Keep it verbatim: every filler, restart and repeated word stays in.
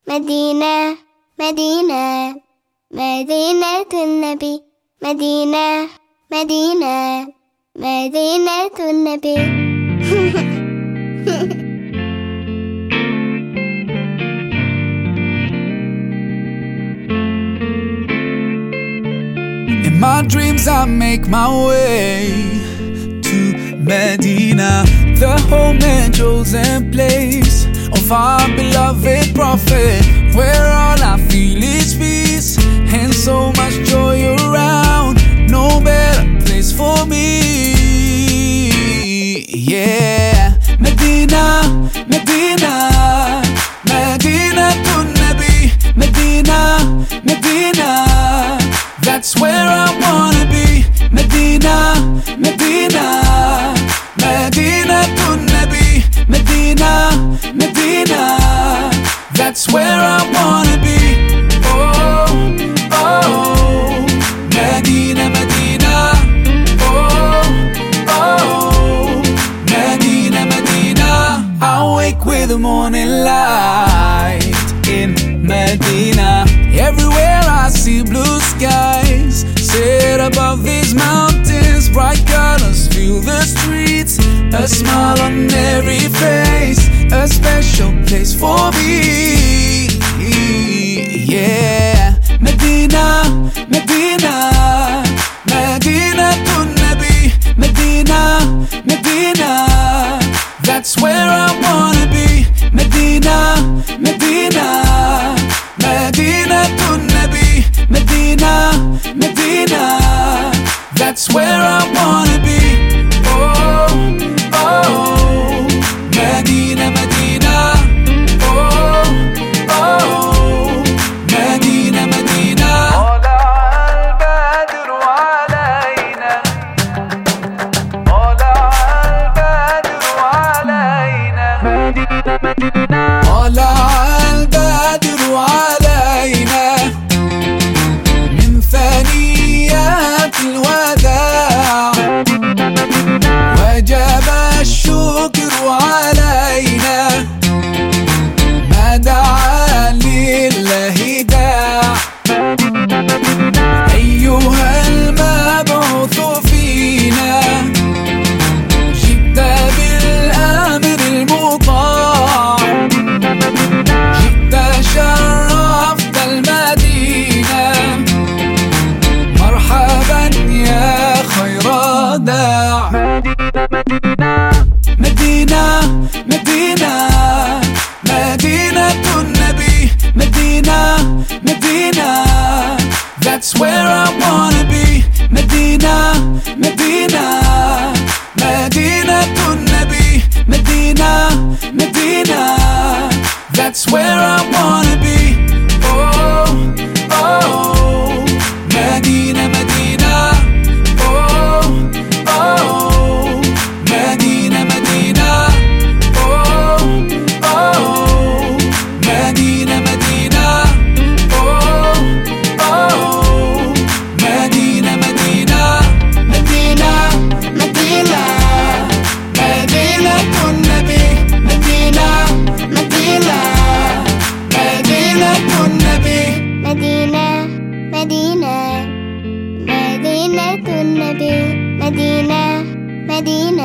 مدينة مدينة مدينة النبي مدينة مدينة مدينة النبي In my dreams I make my way to Medina, the home and chosen place of our beloved Prophet, where all I feel is peace and so much joy around. No better place for me. Yeah, Medina, Medina, Medina to Nabi, Medina, Medina. That's where I wanna be. Medina, Medina, Medina to Nabi, Medina, Medina. That's where I wanna be. Oh, oh, Medina, Medina. Oh, oh, Medina, Medina. I wake with the morning light in Medina. Everywhere I see blue skies set above these mountains. Bright colors fill the streets, a smile on every face, a special place for me. Yeah, Medina, Medina, Medina to Nabi, Medina, Medina. That's where I wanna be. Medina, Medina, Medina to Nabi, Medina, Medina. That's where I wanna be. Oh, oh, Medina, Medina. Oh, oh, Medina, Medina. طلع البدر علينا من ثنيات الوداع، وجب الشكر علينا ما دعا لله داع. أيها المبعوث فينا جئت بالأمر المطاع، جئت شرفت المدينة، مرحبا يا خير داع. مدينة مدينة مدينة النبي، مدينة مدينة. That's where I wanna be. مدينة مدينة مدينة النبي، مدينة مدينة. That's where I wanna be. Oh, oh, Medina, Medina. Oh, oh, Medina, Medina. Oh, oh, Medina, Medina. Oh, oh, Medina, Medina. مدينة مدينة مدينة النبي، مدينة مدينة مدينة النبي، مدينة مدينة مدينة النبي، مدينة مدينة